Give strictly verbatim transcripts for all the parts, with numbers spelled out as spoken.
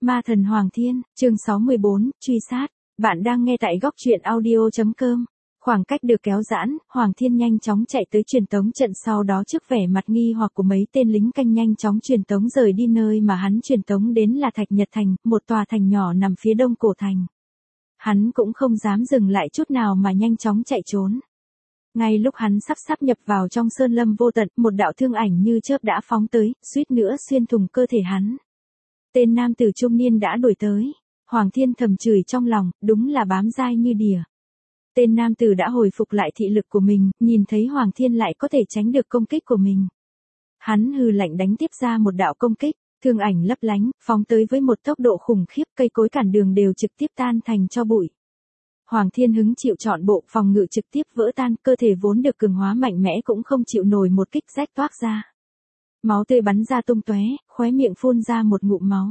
Ma thần Hoàng Thiên, chương sáu mươi bốn, truy sát. Bạn đang nghe tại góc truyện audio chấm com. Khoảng cách được kéo giãn, Hoàng Thiên nhanh chóng chạy tới truyền tống trận, sau đó trước vẻ mặt nghi hoặc của mấy tên lính canh nhanh chóng truyền tống rời đi. Nơi mà hắn truyền tống đến là Thạch Nhật Thành, một tòa thành nhỏ nằm phía đông cổ thành. Hắn cũng không dám dừng lại chút nào mà nhanh chóng chạy trốn. Ngay lúc hắn sắp sắp nhập vào trong sơn lâm vô tận, một đạo thương ảnh như chớp đã phóng tới, suýt nữa xuyên thủng cơ thể hắn. Tên nam tử trung niên đã đuổi tới. Hoàng Thiên thầm chửi trong lòng, đúng là bám dai như đỉa. Tên nam tử đã hồi phục lại thị lực của mình, nhìn thấy Hoàng Thiên lại có thể tránh được công kích của mình. Hắn hừ lạnh đánh tiếp ra một đạo công kích, thương ảnh lấp lánh, phóng tới với một tốc độ khủng khiếp, cây cối cản đường đều trực tiếp tan thành tro bụi. Hoàng Thiên hứng chịu trọn bộ, phòng ngự trực tiếp vỡ tan, cơ thể vốn được cường hóa mạnh mẽ cũng không chịu nổi một kích rách toác ra. Máu tươi bắn ra tung tóe, khóe miệng phun ra một ngụm máu.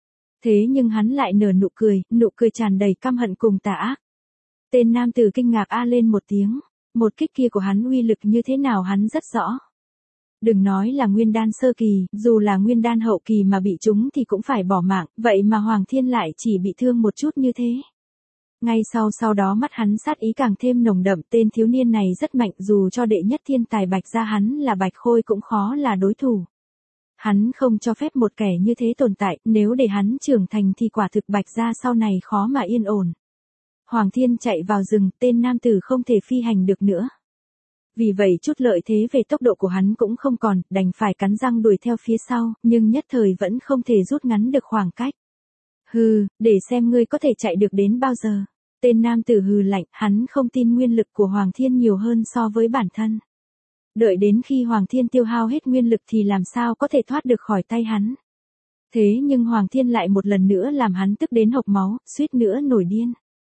Thế nhưng hắn lại nở nụ cười, nụ cười tràn đầy căm hận cùng tà ác. Tên nam tử kinh ngạc a lên một tiếng, một kích kia của hắn uy lực như thế nào hắn rất rõ. Đừng nói là nguyên đan sơ kỳ, dù là nguyên đan hậu kỳ mà bị trúng thì cũng phải bỏ mạng, vậy mà Hoàng Thiên lại chỉ bị thương một chút như thế. Ngay sau sau đó mắt hắn sát ý càng thêm nồng đậm, tên thiếu niên này rất mạnh, dù cho đệ nhất thiên tài Bạch gia hắn là Bạch Khôi cũng khó là đối thủ. Hắn không cho phép một kẻ như thế tồn tại, nếu để hắn trưởng thành thì quả thực Bạch gia sau này khó mà yên ổn. Hoàng Thiên chạy vào rừng, tên nam tử không thể phi hành được nữa. Vì vậy chút lợi thế về tốc độ của hắn cũng không còn, đành phải cắn răng đuổi theo phía sau, nhưng nhất thời vẫn không thể rút ngắn được khoảng cách. Hừ, để xem ngươi có thể chạy được đến bao giờ. Tên nam tử hừ lạnh, hắn không tin nguyên lực của Hoàng Thiên nhiều hơn so với bản thân. Đợi đến khi Hoàng Thiên tiêu hao hết nguyên lực thì làm sao có thể thoát được khỏi tay hắn. Thế nhưng Hoàng Thiên lại một lần nữa làm hắn tức đến hộc máu, suýt nữa nổi điên.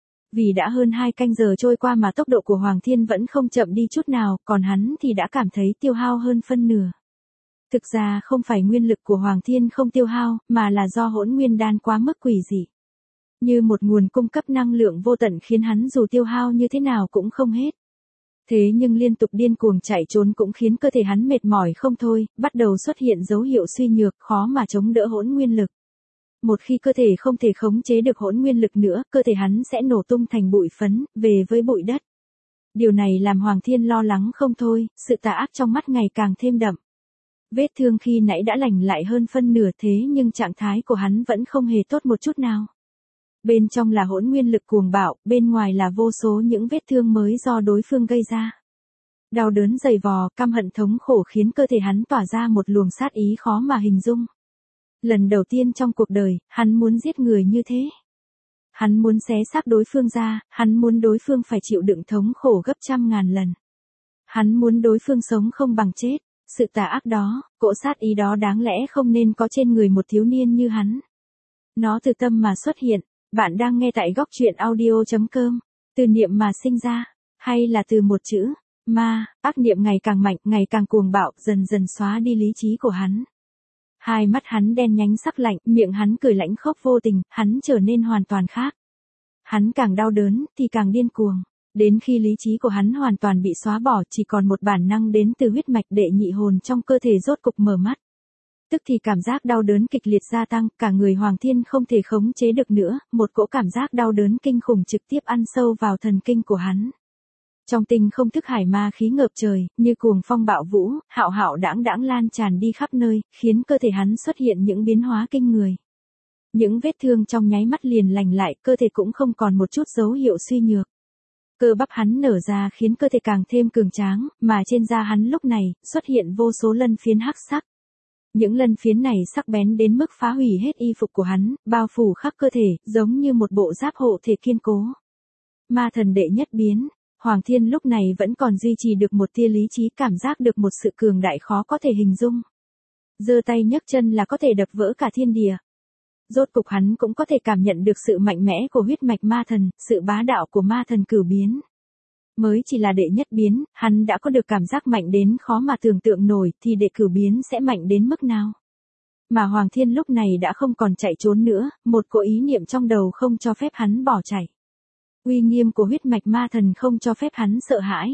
Vì đã hơn hai canh giờ trôi qua mà tốc độ của Hoàng Thiên vẫn không chậm đi chút nào, còn hắn thì đã cảm thấy tiêu hao hơn phân nửa. Thực ra không phải nguyên lực của Hoàng Thiên không tiêu hao, mà là do hỗn nguyên đan quá mức quỷ dị. Như một nguồn cung cấp năng lượng vô tận khiến hắn dù tiêu hao như thế nào cũng không hết. Thế nhưng liên tục điên cuồng chạy trốn cũng khiến cơ thể hắn mệt mỏi không thôi, bắt đầu xuất hiện dấu hiệu suy nhược, khó mà chống đỡ hỗn nguyên lực. Một khi cơ thể không thể khống chế được hỗn nguyên lực nữa, cơ thể hắn sẽ nổ tung thành bụi phấn, về với bụi đất. Điều này làm Hoàng Thiên lo lắng không thôi, sự tà ác trong mắt ngày càng thêm đậm. Vết thương khi nãy đã lành lại hơn phân nửa, thế nhưng trạng thái của hắn vẫn không hề tốt một chút nào. Bên trong là hỗn nguyên lực cuồng bạo, bên ngoài là vô số những vết thương mới do đối phương gây ra. Đau đớn dày vò, căm hận thống khổ khiến cơ thể hắn tỏa ra một luồng sát ý khó mà hình dung. Lần đầu tiên trong cuộc đời, hắn muốn giết người như thế. Hắn muốn xé xác đối phương ra, hắn muốn đối phương phải chịu đựng thống khổ gấp trăm ngàn lần. Hắn muốn đối phương sống không bằng chết. Sự tà ác đó, cỗ sát ý đó đáng lẽ không nên có trên người một thiếu niên như hắn. Nó từ tâm mà xuất hiện. Bạn đang nghe tại góc truyện audio chấm com. Từ niệm mà sinh ra, hay là từ một chữ, ma, ác niệm ngày càng mạnh, ngày càng cuồng bạo, dần dần xóa đi lý trí của hắn. Hai mắt hắn đen nhánh sắc lạnh, miệng hắn cười lãnh khốc vô tình, hắn trở nên hoàn toàn khác. Hắn càng đau đớn, thì càng điên cuồng. Đến khi lý trí của hắn hoàn toàn bị xóa bỏ, chỉ còn một bản năng đến từ huyết mạch đệ nhị hồn trong cơ thể rốt cục mở mắt. Tức thì cảm giác đau đớn kịch liệt gia tăng, cả người Hoàng Thiên không thể khống chế được nữa, một cỗ cảm giác đau đớn kinh khủng trực tiếp ăn sâu vào thần kinh của hắn. Trong tinh không thức hải ma khí ngợp trời, như cuồng phong bạo vũ, hạo hạo đãng đãng lan tràn đi khắp nơi, khiến cơ thể hắn xuất hiện những biến hóa kinh người. Những vết thương trong nháy mắt liền lành lại, cơ thể cũng không còn một chút dấu hiệu suy nhược. Cơ bắp hắn nở ra khiến cơ thể càng thêm cường tráng, mà trên da hắn lúc này, xuất hiện vô số lân phiến hắc sắc. Những lân phiến này sắc bén đến mức phá hủy hết y phục của hắn, bao phủ khắp cơ thể, giống như một bộ giáp hộ thể kiên cố. Ma thần đệ nhất biến, Hoàng Thiên lúc này vẫn còn duy trì được một tia lý trí, cảm giác được một sự cường đại khó có thể hình dung. Giơ tay nhấc chân là có thể đập vỡ cả thiên địa. Rốt cục hắn cũng có thể cảm nhận được sự mạnh mẽ của huyết mạch ma thần, sự bá đạo của ma thần cửu biến. Mới chỉ là đệ nhất biến, hắn đã có được cảm giác mạnh đến khó mà tưởng tượng nổi, thì đệ cửu biến sẽ mạnh đến mức nào. Mà Hoàng Thiên lúc này đã không còn chạy trốn nữa, một cỗ ý niệm trong đầu không cho phép hắn bỏ chạy. Uy nghiêm của huyết mạch ma thần không cho phép hắn sợ hãi.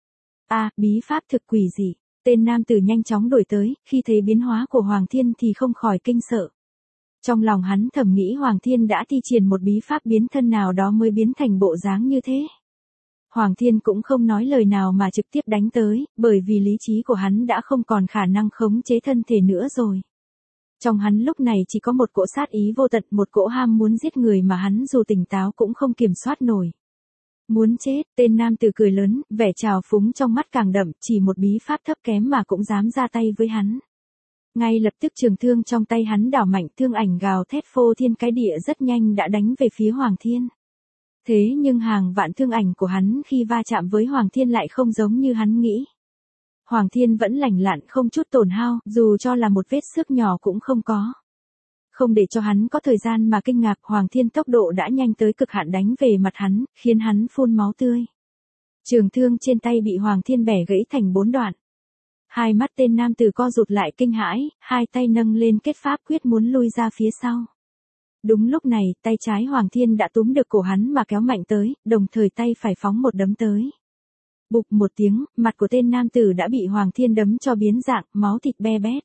A, à, bí pháp thực quỷ dị. Tên nam tử nhanh chóng đuổi tới, khi thấy biến hóa của Hoàng Thiên thì không khỏi kinh sợ. Trong lòng hắn thầm nghĩ Hoàng Thiên đã thi triển một bí pháp biến thân nào đó mới biến thành bộ dáng như thế. Hoàng Thiên cũng không nói lời nào mà trực tiếp đánh tới, bởi vì lý trí của hắn đã không còn khả năng khống chế thân thể nữa rồi. Trong hắn lúc này chỉ có một cỗ sát ý vô tận, một cỗ ham muốn giết người mà hắn dù tỉnh táo cũng không kiểm soát nổi. Muốn chết, tên nam tử cười lớn, vẻ trào phúng trong mắt càng đậm, chỉ một bí pháp thấp kém mà cũng dám ra tay với hắn. Ngay lập tức trường thương trong tay hắn đảo mạnh, thương ảnh gào thét phô thiên cái địa rất nhanh đã đánh về phía Hoàng Thiên. Thế nhưng hàng vạn thương ảnh của hắn khi va chạm với Hoàng Thiên lại không giống như hắn nghĩ. Hoàng Thiên vẫn lành lặn không chút tổn hao, dù cho là một vết xước nhỏ cũng không có. Không để cho hắn có thời gian mà kinh ngạc, Hoàng Thiên tốc độ đã nhanh tới cực hạn đánh về mặt hắn, khiến hắn phun máu tươi. Trường thương trên tay bị Hoàng Thiên bẻ gãy thành bốn đoạn. Hai mắt tên nam tử co rụt lại kinh hãi, hai tay nâng lên kết pháp quyết muốn lui ra phía sau. Đúng lúc này, tay trái Hoàng Thiên đã túm được cổ hắn mà kéo mạnh tới, đồng thời tay phải phóng một đấm tới. Bụp một tiếng, mặt của tên nam tử đã bị Hoàng Thiên đấm cho biến dạng, máu thịt be bét.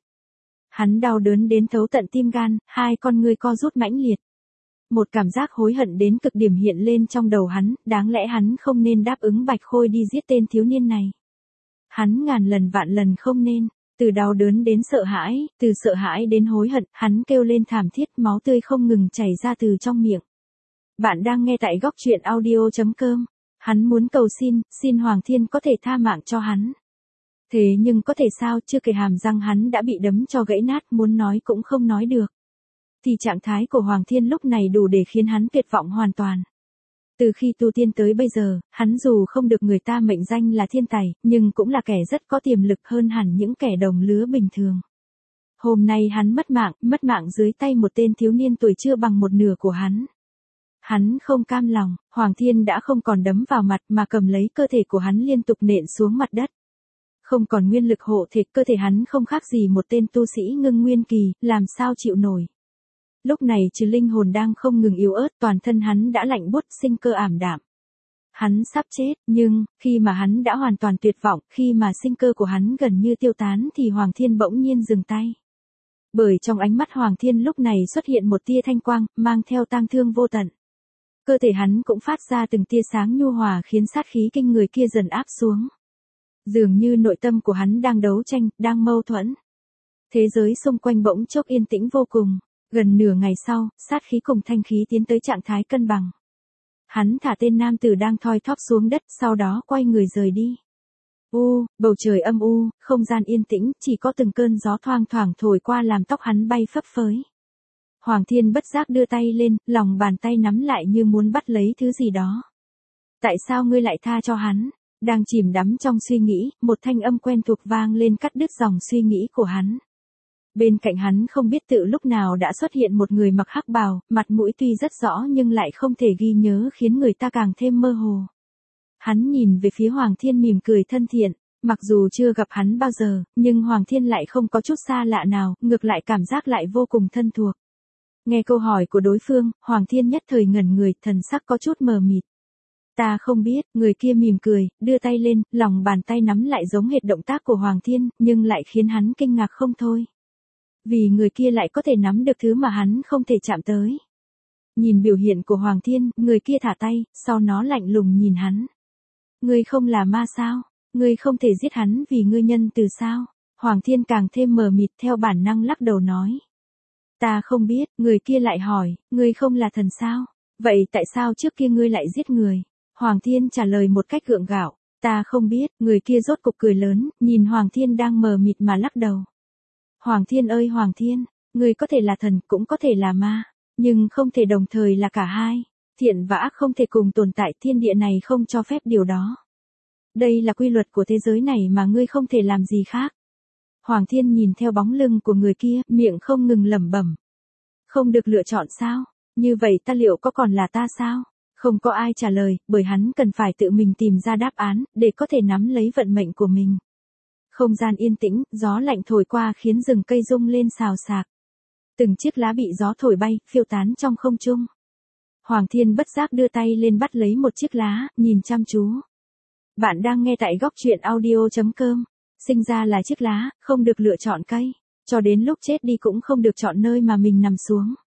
Hắn đau đớn đến thấu tận tim gan, hai con ngươi co rút mãnh liệt. Một cảm giác hối hận đến cực điểm hiện lên trong đầu hắn, đáng lẽ hắn không nên đáp ứng Bạch Khôi đi giết tên thiếu niên này. Hắn ngàn lần vạn lần không nên, từ đau đớn đến sợ hãi, từ sợ hãi đến hối hận, hắn kêu lên thảm thiết, máu tươi không ngừng chảy ra từ trong miệng. Bạn đang nghe tại góc truyện audio chấm com. Hắn muốn cầu xin, xin Hoàng Thiên có thể tha mạng cho hắn. Thế nhưng có thể sao, chưa kể hàm răng hắn đã bị đấm cho gãy nát, muốn nói cũng không nói được. Thì trạng thái của Hoàng Thiên lúc này đủ để khiến hắn tuyệt vọng hoàn toàn. Từ khi tu tiên tới bây giờ, hắn dù không được người ta mệnh danh là thiên tài, nhưng cũng là kẻ rất có tiềm lực hơn hẳn những kẻ đồng lứa bình thường. Hôm nay hắn mất mạng, mất mạng dưới tay một tên thiếu niên tuổi chưa bằng một nửa của hắn. Hắn không cam lòng, Hoàng Thiên đã không còn đấm vào mặt mà cầm lấy cơ thể của hắn liên tục nện xuống mặt đất. Không còn nguyên lực hộ thể, cơ thể hắn không khác gì một tên tu sĩ ngưng nguyên kỳ, làm sao chịu nổi. Lúc này trừ linh hồn đang không ngừng yếu ớt, toàn thân hắn đã lạnh buốt, sinh cơ ảm đạm. Hắn sắp chết, nhưng, khi mà hắn đã hoàn toàn tuyệt vọng, khi mà sinh cơ của hắn gần như tiêu tán thì Hoàng Thiên bỗng nhiên dừng tay. Bởi trong ánh mắt Hoàng Thiên lúc này xuất hiện một tia thanh quang, mang theo tang thương vô tận. Cơ thể hắn cũng phát ra từng tia sáng nhu hòa khiến sát khí kinh người kia dần áp xuống. Dường như nội tâm của hắn đang đấu tranh, đang mâu thuẫn. Thế giới xung quanh bỗng chốc yên tĩnh vô cùng. Gần nửa ngày sau, sát khí cùng thanh khí tiến tới trạng thái cân bằng. Hắn thả tên nam tử đang thoi thóp xuống đất, sau đó quay người rời đi. U, bầu trời âm u, không gian yên tĩnh, chỉ có từng cơn gió thoang thoảng thổi qua làm tóc hắn bay phấp phới. Hoàng Thiên bất giác đưa tay lên, lòng bàn tay nắm lại như muốn bắt lấy thứ gì đó. Tại sao ngươi lại tha cho hắn? Đang chìm đắm trong suy nghĩ, một thanh âm quen thuộc vang lên cắt đứt dòng suy nghĩ của hắn. Bên cạnh hắn không biết tự lúc nào đã xuất hiện một người mặc hắc bào, mặt mũi tuy rất rõ nhưng lại không thể ghi nhớ khiến người ta càng thêm mơ hồ. Hắn nhìn về phía Hoàng Thiên mỉm cười thân thiện, mặc dù chưa gặp hắn bao giờ, nhưng Hoàng Thiên lại không có chút xa lạ nào, ngược lại cảm giác lại vô cùng thân thuộc. Nghe câu hỏi của đối phương, Hoàng Thiên nhất thời ngẩn người, thần sắc có chút mờ mịt. Ta không biết, người kia mỉm cười, đưa tay lên, lòng bàn tay nắm lại giống hệt động tác của Hoàng Thiên, nhưng lại khiến hắn kinh ngạc không thôi. Vì người kia lại có thể nắm được thứ mà hắn không thể chạm tới. Nhìn biểu hiện của Hoàng Thiên, người kia thả tay, sau nó lạnh lùng nhìn hắn. Ngươi không là ma sao? Ngươi không thể giết hắn vì ngươi nhân từ sao? Hoàng Thiên càng thêm mờ mịt theo bản năng lắc đầu nói. Ta không biết, người kia lại hỏi, ngươi không là thần sao? Vậy tại sao trước kia ngươi lại giết người? Hoàng Thiên trả lời một cách gượng gạo, ta không biết, người kia rốt cục cười lớn, nhìn Hoàng Thiên đang mờ mịt mà lắc đầu. Hoàng Thiên ơi Hoàng Thiên, ngươi có thể là thần cũng có thể là ma, nhưng không thể đồng thời là cả hai. Thiện và ác không thể cùng tồn tại, thiên địa này không cho phép điều đó. Đây là quy luật của thế giới này mà ngươi không thể làm gì khác. Hoàng Thiên nhìn theo bóng lưng của người kia, miệng không ngừng lẩm bẩm. Không được lựa chọn sao? Như vậy ta liệu có còn là ta sao? Không có ai trả lời, bởi hắn cần phải tự mình tìm ra đáp án, để có thể nắm lấy vận mệnh của mình. Không gian yên tĩnh, gió lạnh thổi qua khiến rừng cây rung lên xào xạc. Từng chiếc lá bị gió thổi bay, phiêu tán trong không trung. Hoàng Thiên bất giác đưa tay lên bắt lấy một chiếc lá, nhìn chăm chú. Bạn đang nghe tại góc truyện audio chấm com. Sinh ra là chiếc lá, không được lựa chọn cây. Cho đến lúc chết đi cũng không được chọn nơi mà mình nằm xuống.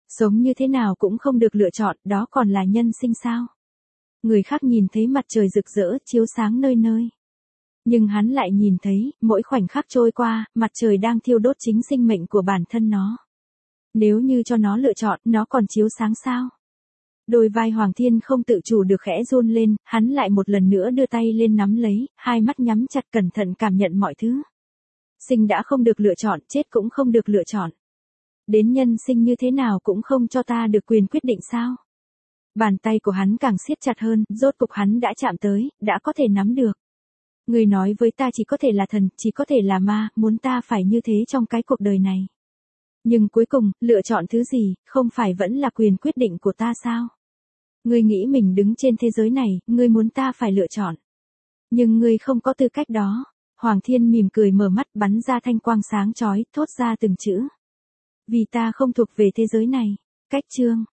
Sống như thế nào cũng không được lựa chọn, đó còn là nhân sinh sao? Người khác nhìn thấy mặt trời rực rỡ, chiếu sáng nơi nơi. Nhưng hắn lại nhìn thấy, mỗi khoảnh khắc trôi qua, mặt trời đang thiêu đốt chính sinh mệnh của bản thân nó. Nếu như cho nó lựa chọn, nó còn chiếu sáng sao? Đôi vai Hoàng Thiên không tự chủ được khẽ run lên, hắn lại một lần nữa đưa tay lên nắm lấy, hai mắt nhắm chặt cẩn thận cảm nhận mọi thứ. Sinh đã không được lựa chọn, chết cũng không được lựa chọn. Đến nhân sinh như thế nào cũng không cho ta được quyền quyết định sao? Bàn tay của hắn càng siết chặt hơn, rốt cục hắn đã chạm tới, đã có thể nắm được. Người nói với ta chỉ có thể là thần, chỉ có thể là ma, muốn ta phải như thế trong cái cuộc đời này. Nhưng cuối cùng, lựa chọn thứ gì, không phải vẫn là quyền quyết định của ta sao? Ngươi nghĩ mình đứng trên thế giới này, ngươi muốn ta phải lựa chọn. Nhưng ngươi không có tư cách đó. Hoàng Thiên mỉm cười mở mắt bắn ra thanh quang sáng chói, thốt ra từng chữ. Vì ta không thuộc về thế giới này. Cách chương.